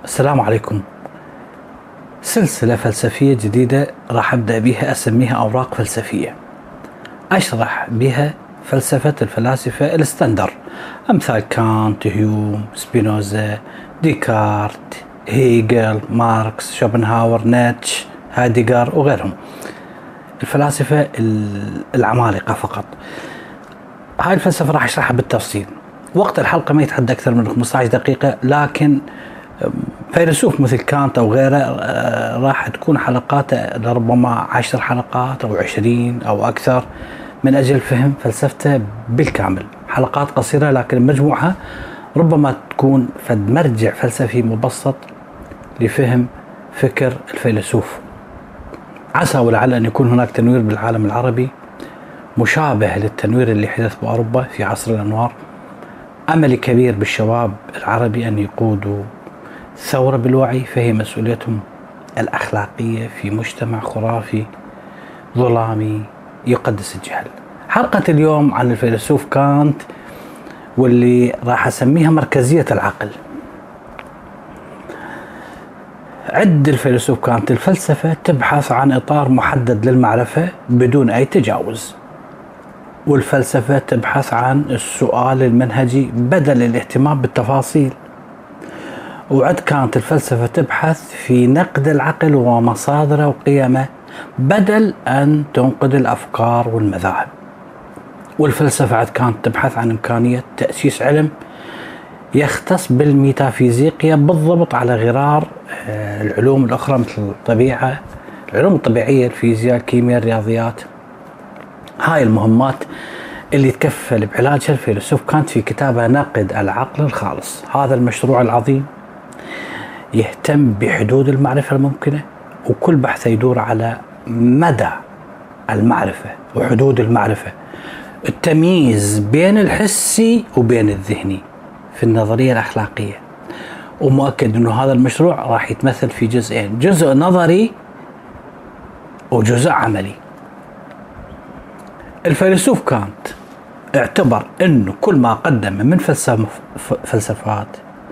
السلام عليكم. سلسلة فلسفية جديدة راح أبدأ بها أسميها أوراق فلسفية، أشرح بها فلسفة الفلاسفة الستاندر أمثال كانت، هيوم، سبينوزا، ديكارت، هيجل، ماركس، شوبنهاور، نيتشه، هايدغر وغيرهم، الفلاسفة العمالقة فقط. هاي الفلسفة راح أشرحها بالتفصيل. وقت الحلقة ما يتعدى أكثر من 15 دقيقة، لكن فيلسوف مثل كانت أو غيره راح تكون حلقات لربما 10 حلقات أو 20 أو أكثر، من أجل فهم فلسفته بالكامل. حلقات قصيرة لكن مجموعها ربما تكون فد مرجع فلسفي مبسط لفهم فكر الفيلسوف. عسى ولعل أن يكون هناك تنوير بالعالم العربي مشابه للتنوير اللي حدث بأوروبا في عصر الأنوار. أمل كبير بالشباب العربي أن يقودوا ثورة بالوعي، فهي مسؤوليتهم الأخلاقية في مجتمع خرافي ظلامي يقدس الجهل. حلقة اليوم عن الفيلسوف كانت، واللي راح أسميها مركزية العقل. عد الفيلسوف كانت: الفلسفة تبحث عن إطار محدد للمعرفة بدون أي تجاوز، والفلسفة تبحث عن السؤال المنهجي بدل الاهتمام بالتفاصيل. وعد كانت الفلسفة تبحث في نقد العقل ومصادره وقيمه بدل أن تنقد الأفكار والمذاهب. والفلسفة عد كانت تبحث عن إمكانية تأسيس علم يختص بالميتافيزيقيا بالضبط على غرار العلوم الأخرى مثل الطبيعة، العلوم الطبيعية، الفيزياء، الكيمياء، الرياضيات. هاي المهمات اللي تكفل بعلاجها الفيلسوف كانت في كتابه نقد العقل الخالص. هذا المشروع العظيم يهتم بحدود المعرفة الممكنة، وكل بحثه يدور على مدى المعرفة وحدود المعرفة، التمييز بين الحسي وبين الذهني في النظرية الأخلاقية. ومؤكد أنه هذا المشروع راح يتمثل في جزئين: جزء نظري وجزء عملي. الفيلسوف كانت اعتبر أنه كل ما قدم من فلسفات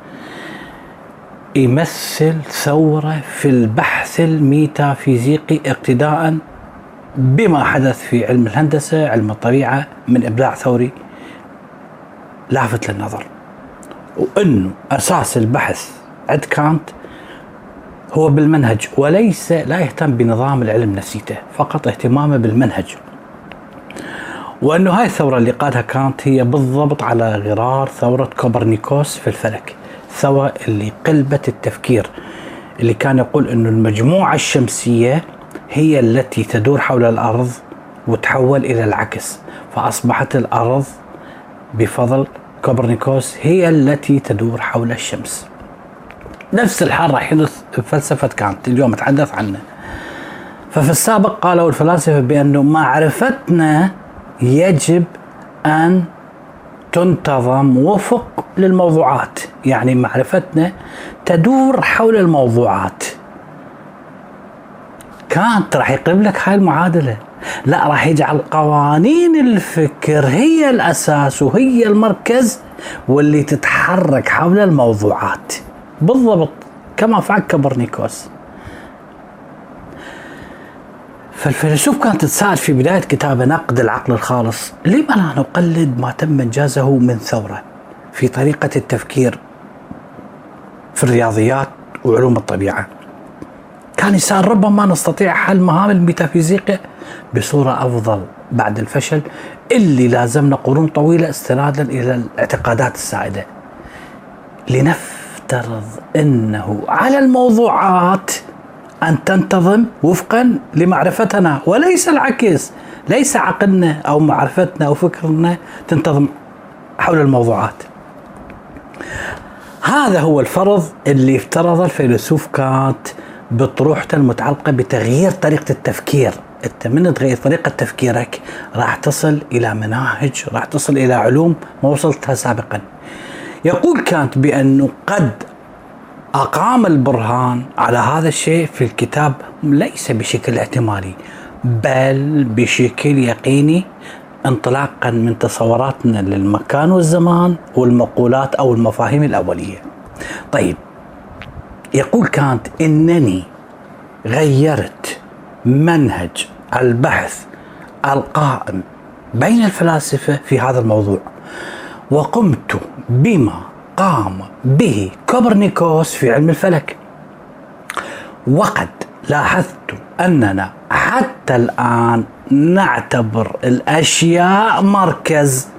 يمثل ثورة في البحث الميتافيزيقي، اقتداء بما حدث في علم الهندسة، علم الطبيعة، من إبداع ثوري لافت للنظر. وأنه أساس البحث عند كانت هو بالمنهج، وليس لا يهتم بنظام العلم نفسيته، فقط اهتمامه بالمنهج. وأنه هاي الثورة اللي قادها كانت هي بالضبط على غرار ثورة كوبرنيكوس في الفلك، الثورة اللي قلبت التفكير، اللي كان يقول أنه المجموعة الشمسية هي التي تدور حول الأرض وتحول إلى العكس، فأصبحت الأرض بفضل كوبرنيكوس هي التي تدور حول الشمس. نفس الحال راح يحدث بفلسفة كانت اليوم أتحدث عنه. ففي السابق قالوا الفلاسفة بأنه معرفتنا يجب أن تنتظم وفق للموضوعات، يعني معرفتنا تدور حول الموضوعات. كانت راح يقرب لك هاي المعادلة، لا، راح يجعل قوانين الفكر هي الأساس وهي المركز واللي تتحرك حول الموضوعات بالضبط كما فعل كوبرنيكوس. فالفيلسوف كانت تتساءل في بداية كتابه نقد العقل الخالص: لما لا نقلد ما تم إنجازه من ثورة في طريقة التفكير في الرياضيات وعلوم الطبيعة؟ كان يسأل ربما نستطيع حل مهام الميتافيزيقيا بصورة أفضل بعد الفشل اللي لازمنا قرون طويلة استنادا إلى الاعتقادات السائدة. لنفترض أنه على الموضوعات أن تنتظم وفقا لمعرفتنا وليس العكس، ليس عقلنا أو معرفتنا أو فكرنا تنتظم حول الموضوعات. هذا هو الفرض اللي افترض الفيلسوف كانت بطروحته المتعلقة بتغيير طريقة التفكير. أنت من تغير طريقة تفكيرك راح تصل إلى مناهج، راح تصل إلى علوم ما وصلتها سابقا. يقول كانت بأنه قد أقام البرهان على هذا الشيء في الكتاب ليس بشكل احتمالي بل بشكل يقيني، انطلاقا من تصوراتنا للمكان والزمان والمقولات أو المفاهيم الأولية. طيب، يقول كانت إنني غيرت منهج البحث القائم بين الفلاسفة في هذا الموضوع، وقمت بما قام به كوبرنيكوس في علم الفلك. وقد لاحظت أننا حتى الآن نعتبر الأشياء مركز،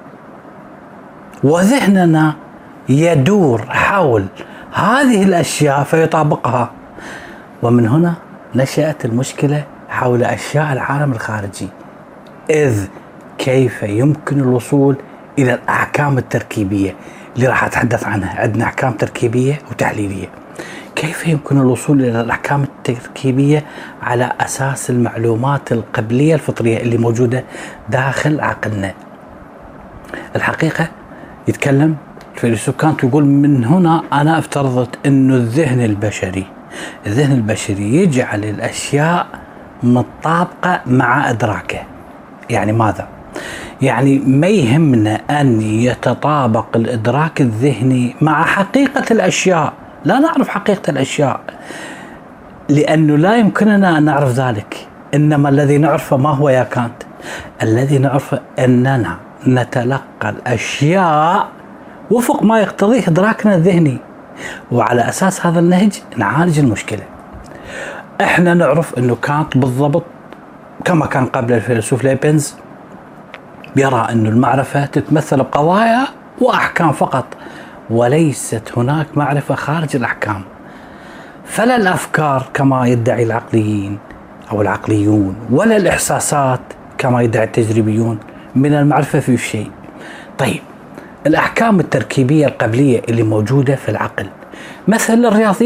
وذهننا يدور حول هذه الأشياء فيطابقها. ومن هنا نشأت المشكلة حول أشياء العالم الخارجي، إذ كيف يمكن الوصول إلى الأحكام التركيبية اللي راح أتحدث عنها؟ عندنا أحكام تركيبية وتحليلية. كيف يمكن الوصول إلى الأحكام التركيبية على أساس المعلومات القبلية الفطرية اللي موجودة داخل عقلنا؟ الحقيقة يتكلم الفيلسوف كانت يقول من هنا أنا افترضت أنه الذهن البشري يجعل الأشياء متطابقة مع إدراكه. يعني ماذا؟ يعني ما يهمنا أن يتطابق الإدراك الذهني مع حقيقة الأشياء، لا نعرف حقيقة الأشياء لأنه لا يمكننا أن نعرف ذلك. إنما الذي نعرفه ما هو يا كانت؟ الذي نعرفه أننا نتلقى الأشياء وفق ما يقتضيه إدراكنا الذهني، وعلى أساس هذا النهج نعالج المشكلة. إحنا نعرف أنه كانت بالضبط كما كان قبل الفيلسوف ليبنز يرى أن المعرفة تتمثل بقضايا وأحكام فقط، وليست هناك معرفة خارج الأحكام. فلا الأفكار كما يدعي العقليين أو العقليون، ولا الإحساسات كما يدعي التجريبيون من المعرفة في شيء. طيب، الأحكام التركيبية القبلية اللي موجودة في العقل، مثل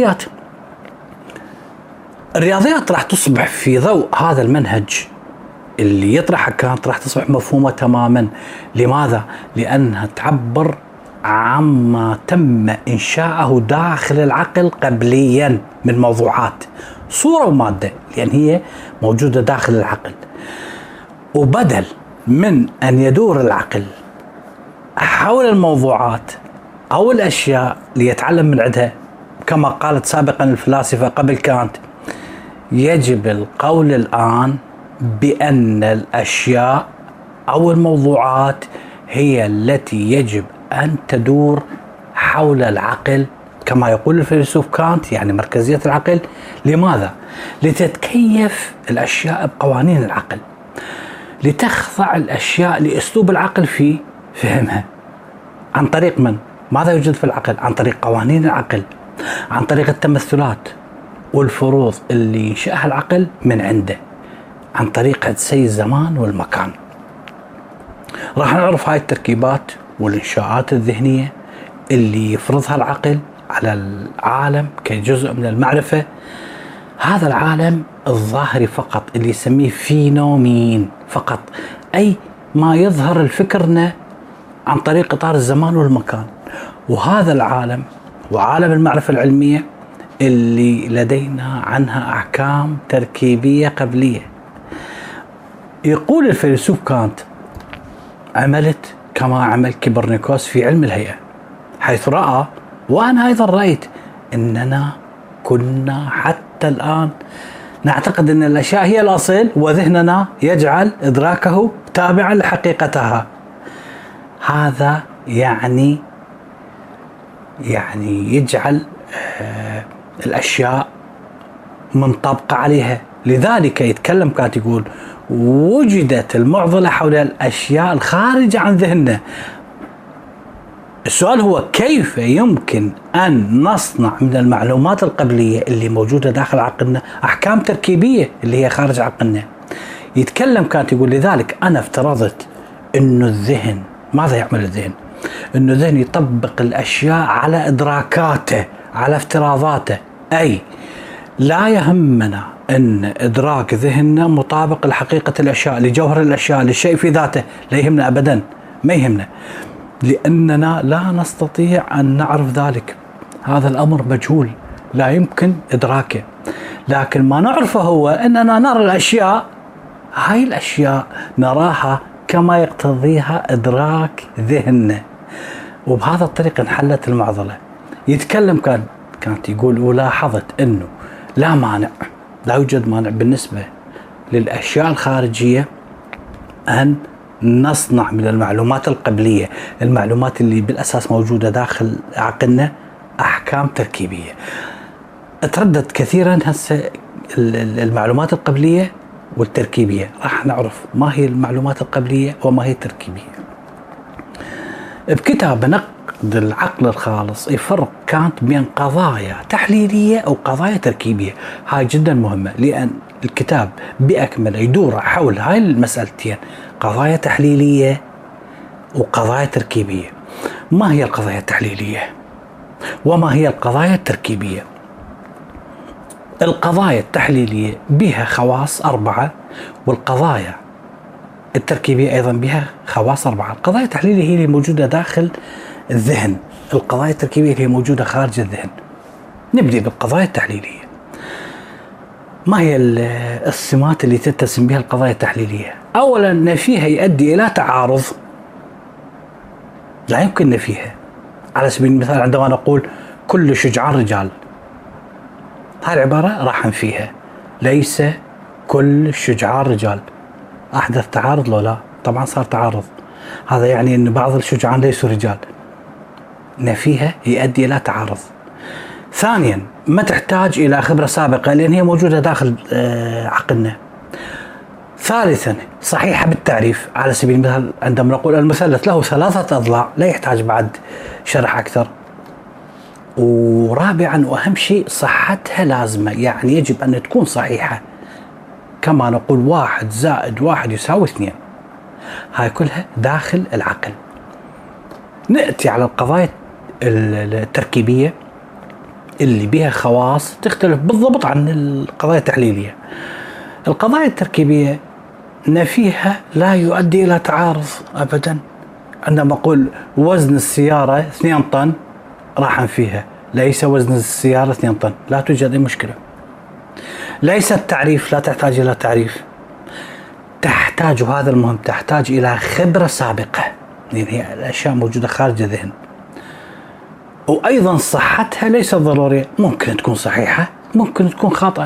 الرياضيات راح تصبح في ضوء هذا المنهج اللي يطرحه كانت راح تصبح مفهومة تماما. لماذا؟ لأنها تعبر عما تم إنشاءه داخل العقل قبليا من موضوعات، صورة ومادة، لأن هي موجودة داخل العقل. وبدل من أن يدور العقل حول الموضوعات أو الأشياء ليتعلم من عندها كما قالت سابقا الفلاسفة قبل كانت، يجب القول الآن بأن الأشياء أو الموضوعات هي التي يجب أن تدور حول العقل كما يقول الفيلسوف كانت، يعني مركزية العقل. لماذا؟ لتتكيف الأشياء بقوانين العقل، لتخضع الأشياء لأسلوب العقل في فهمها. عن طريق من؟ ماذا يوجد في العقل؟ عن طريق قوانين العقل، عن طريق التمثلات والفروض اللي ينشأها العقل من عنده، عن طريق حدسي الزمان والمكان. راح نعرف هاي التركيبات والإنشاءات الذهنية اللي يفرضها العقل على العالم كجزء من المعرفة. هذا العالم الظاهري فقط اللي يسميه فينومين فقط، أي ما يظهر لفكرنا عن طريق إطار الزمان والمكان. وهذا العالم وعالم المعرفة العلمية اللي لدينا عنها أحكام تركيبية قبلية. يقول الفيلسوف كانت عملت كما عمل كوبرنيكوس في علم الهيئة، حيث رأى وأنا أيضا رأيت أننا كنا حتى الآن نعتقد أن الأشياء هي الأصل، وذهننا يجعل إدراكه تابعا لحقيقتها. هذا يعني يجعل الأشياء منطبقة عليها. لذلك يتكلم كانت يقول وجدت المعضلة حول الأشياء الخارجة عن ذهننا. السؤال هو كيف يمكن أن نصنع من المعلومات القبلية اللي موجودة داخل عقلنا أحكام تركيبية اللي هي خارج عقلنا. يتكلم كانت يقول لذلك أنا افترضت أنه الذهن، ماذا يعمل الذهن؟ أنه الذهن يطبق الأشياء على إدراكاته، على افتراضاته، أي لا يهمنا أن إدراك ذهننا مطابق لحقيقة الأشياء، لجوهر الأشياء، للشيء في ذاته، لا يهمنا أبدا، ما يهمنا، لأننا لا نستطيع أن نعرف ذلك. هذا الأمر مجهول لا يمكن إدراكه. لكن ما نعرفه هو أننا نرى الأشياء، هاي الأشياء نراها كما يقتضيها إدراك ذهننا، وبهذا الطريقة انحلت المعضلة. يتكلم كانت يقول ولاحظت أنه لا يوجد مانع بالنسبة للأشياء الخارجية أن نصنع من المعلومات القبلية، المعلومات اللي بالأساس موجودة داخل عقلنا، أحكام تركيبية. أتردد كثيرا هسه المعلومات القبلية والتركيبية. راح نعرف ما هي المعلومات القبلية وما هي التركيبية. بكتاب نقد العقل الخالص يفرق كانت بين قضايا تحليلية أو قضايا تركيبية. هاي جدا مهمة، لأن الكتاب بأكمله يدور حول هاي المسألتين، قضايا تحليلية وقضايا تركيبية. ما هي القضايا التحليلية وما هي القضايا التركيبية؟ القضايا التحليلية بها خواص 4، والقضايا التركيبية أيضا بها خواص 4. القضايا التحليلية هي اللي موجودة داخل الذهن، القضايا التركيبية هي موجودة خارج الذهن. نبدأ بالقضايا التحليلية. ما هي السمات اللي تتسم بها القضايا التحليلية؟ أولا، نفيها يؤدي إلى تعارض، لا يمكن نفيها. على سبيل المثال عندما نقول كل شجعان رجال، هاي العبارة راح نفيها، ليس كل الشجعان رجال. أحدث تعارض لو لا؟ طبعا صار تعارض، هذا يعني أن بعض الشجعان ليسوا رجال. نفيها يؤدي إلى تعارض. ثانيا، ما تحتاج إلى خبرة سابقة لأن هي موجودة داخل عقلنا. ثالثا، صحيحة بالتعريف. على سبيل المثال عندما نقول المثلث له 3 أضلاع، لا يحتاج بعد شرح أكثر. ورابعا وأهم شيء، صحتها لازمة، يعني يجب أن تكون صحيحة. كما نقول 1 زائد 1 يساوي 2. هاي كلها داخل العقل. نأتي على القضايا التركيبية اللي بها خواص تختلف بالضبط عن القضايا التحليلية. القضايا التركيبية نفيها لا يؤدي إلى تعارض أبدا. عندما أقول وزن السيارة 2 طن، راح نفيها ليس وزن السيارة 2 طن، لا توجد أي مشكلة. ليس التعريف، لا تحتاج إلى تعريف. تحتاج، وهذا المهم، تحتاج إلى خبرة سابقة، لأن هي الأشياء موجودة خارج الذهن. وأيضا صحتها ليست ضرورية، ممكن تكون صحيحة ممكن تكون خاطئة.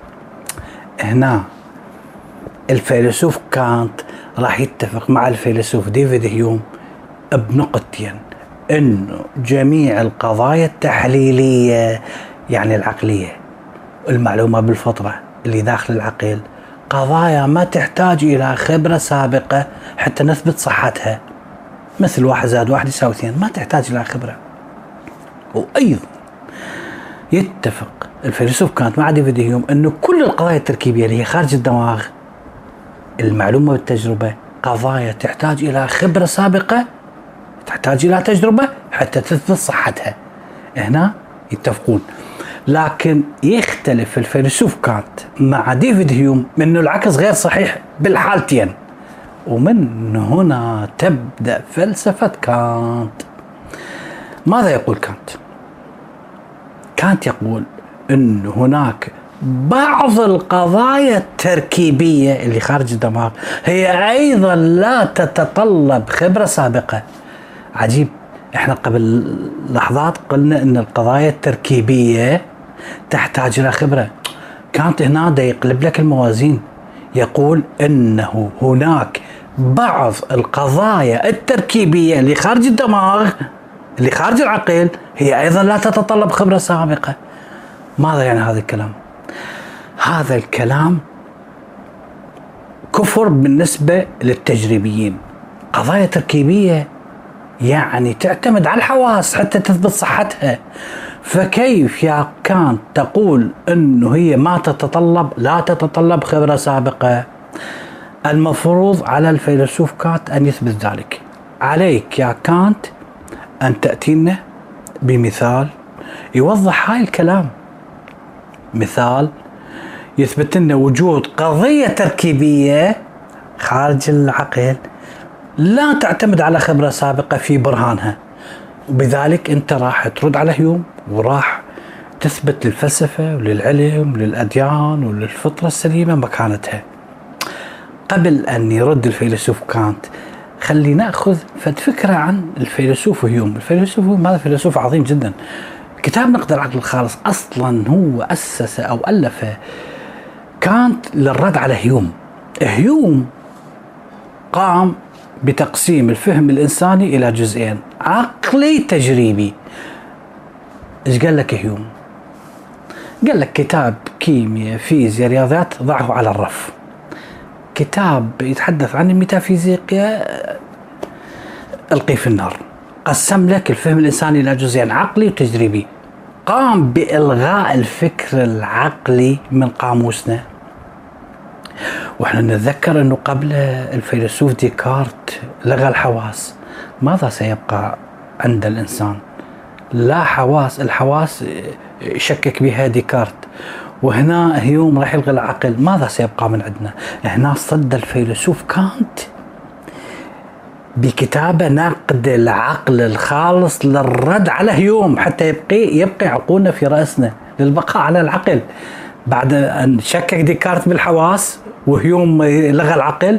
هنا الفيلسوف كانت راح يتفق مع الفيلسوف ديفيد هيوم بنقطتين، إنه جميع القضايا التحليلية يعني العقلية، المعلومة بالفطرة اللي داخل العقل، قضايا ما تحتاج إلى خبرة سابقة حتى نثبت صحتها، مثل 1 زائد 1 يساوي 2، ما تحتاج إلى خبرة. وأيضا يتفق الفيلسوف كانت مع ديفيد هيوم أنه كل القضايا التركيبية اللي هي خارج الدماغ، المعلومة بالتجربة، قضايا تحتاج إلى خبرة سابقة، تحتاج إلى تجربة حتى تثبت صحتها. هنا يتفقون. لكن يختلف الفيلسوف كانت مع ديفيد هيوم أنه العكس غير صحيح بالحالتين. ومن هنا تبدأ فلسفة كانت. ماذا يقول كانت؟ كانت يقول أن هناك بعض القضايا التركيبية اللي خارج الدماغ هي أيضا لا تتطلب خبرة سابقة. عجيب، احنا قبل لحظات قلنا أن القضايا التركيبية تحتاج إلى خبرة. كانت هنا دا يقلب لك الموازين، يقول أنه هناك بعض القضايا التركيبية اللي خارج الدماغ اللي خارج العقل هي أيضا لا تتطلب خبرة سابقة. ماذا يعني هذا الكلام؟ هذا الكلام كفر بالنسبة للتجريبيين. قضايا تركيبية يعني تعتمد على الحواس حتى تثبت صحتها، فكيف يا كانت تقول أنه هي لا تتطلب خبرة سابقة؟ المفروض على الفيلسوف كانت أن يثبت ذلك. عليك يا كانت أن تأتينا بمثال يوضح هاي الكلام، مثال يثبت لنا وجود قضية تركيبية خارج العقل لا تعتمد على خبرة سابقة في برهانها. وبذلك أنت راح ترد على هيوم وراح تثبت للفلسفة وللعلم وللأديان وللفطرة السليمة مكانتها. قبل أن يرد الفيلسوف كانت، خلينا نأخذ فكرة عن الفيلسوف هيوم. الفيلسوف هيوم هذا فيلسوف عظيم جدا، كتاب نقد العقل الخالص أصلا هو أسس أو ألف كانت للرد على هيوم. هيوم قام بتقسيم الفهم الإنساني إلى جزئين، عقلي تجريبي. إيش قال لك هيوم؟ قال لك كتاب كيمياء فيزياء رياضيات ضعه على الرف، كتاب يتحدث عن الميتافيزيقيا القيه في النار. قسم لك الفهم الإنساني إلى جزئين، عقلي وتجريبي. قام بإلغاء الفكر العقلي من قاموسنا. وإحنا نتذكر أنه قبل الفيلسوف ديكارت لغى الحواس. ماذا سيبقى عند الإنسان؟ لا حواس. الحواس شكك بها ديكارت، وهنا هيوم راح يلغي العقل. ماذا سيبقى من عندنا؟ هنا صد الفيلسوف كانت بكتابة نقد العقل الخالص للرد على هيوم، حتى يبقي عقولنا في رأسنا للبقاء على العقل. بعد أن شكك ديكارت بالحواس وهيوم لغى العقل،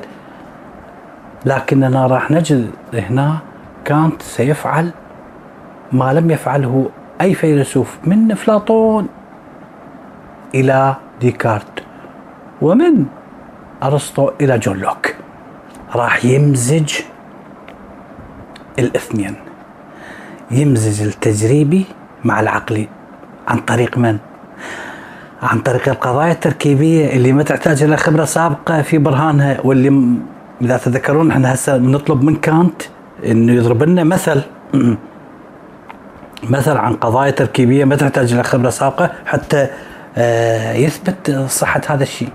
لكننا راح نجد هنا كانت سيفعل ما لم يفعله أي فيلسوف، من أفلاطون إلى ديكارت، ومن أرسطو إلى جون لوك. راح يمزج الاثنين، يمزج التجريبي مع العقلي. عن طريق من؟ عن طريق القضايا التركيبية اللي ما تحتاج إلى خبرة سابقة في برهانها، واللي إذا تذكرون احنا هسه نطلب من كانت إنه يضرب لنا مثل عن قضايا تركيبية ما تحتاج إلى خبرة سابقة حتى يثبت صحة هذا الشيء.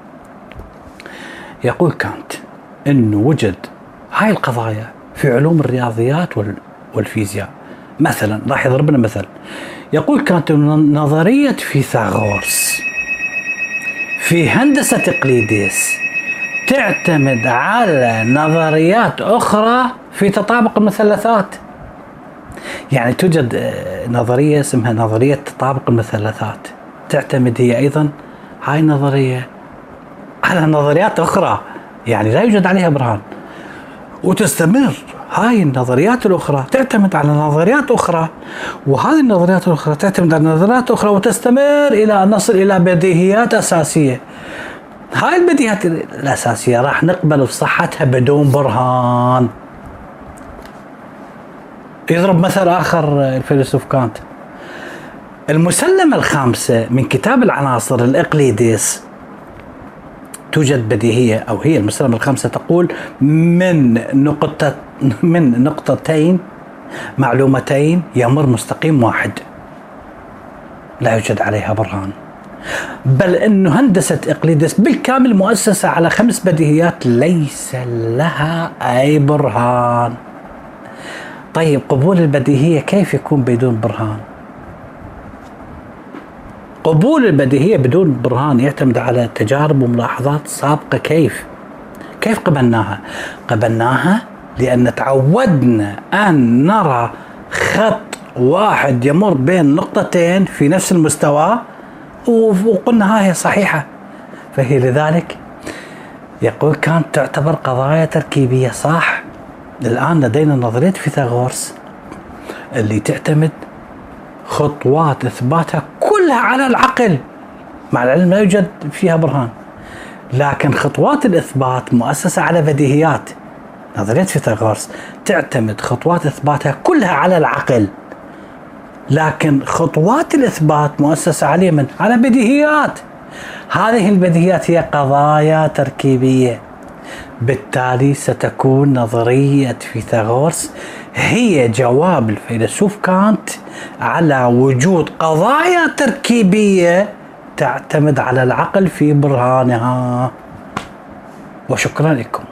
يقول كانت إنه وجد هاي القضايا في علوم الرياضيات والفيزياء. مثلا راح يضربنا مثل، يقول كانت نظرية فيثاغورس في هندسة إقليدس تعتمد على نظريات أخرى في تطابق المثلثات. يعني توجد نظرية اسمها نظرية تطابق المثلثات، تعتمد هي أيضا هاي النظرية على نظريات أخرى، يعني لا يوجد عليها برهان، وتستمر هاي النظريات الأخرى تعتمد على نظريات أخرى، وهذه النظريات الأخرى تعتمد على نظريات أخرى، وتستمر إلى أن نصل إلى بديهيات أساسية. هاي البديهيات الأساسية راح نقبل بصحتها بدون برهان. يضرب مثل آخر الفيلسوف كانت، المسلمة الخامسة من كتاب العناصر الإقليدس توجد بديهية، أو هي المسلمة الخامسة تقول من نقطتين معلومتين يمر مستقيم واحد، لا يوجد عليها برهان، بل أنه هندسة إقليدس بالكامل مؤسسة على 5 بديهيات ليس لها أي برهان. طيب قبول البديهية كيف يكون بدون برهان؟ قبول البديهية بدون برهان يعتمد على تجارب وملاحظات سابقة. كيف قبلناها؟ قبلناها لأن تعودنا أن نرى خط واحد يمر بين نقطتين في نفس المستوى وقلنا هاي صحيحة، فهي لذلك يقول كانت تعتبر قضايا تركيبية. صح، الآن لدينا نظرية فيثاغورس اللي تعتمد خطوات إثباتها كلها على العقل، مع العلم لا يوجد فيها برهان، لكن خطوات الإثبات مؤسسة على بديهيات. نظرية فيثاغورس تعتمد خطوات إثباتها كلها على العقل، لكن خطوات الإثبات مؤسسة على من؟ على بديهيات. هذه البديهيات هي قضايا تركيبية. بالتالي ستكون نظرية فيثاغورس هي جواب الفيلسوف كانت على وجود قضايا تركيبية تعتمد على العقل في برهانها. وشكرا لكم.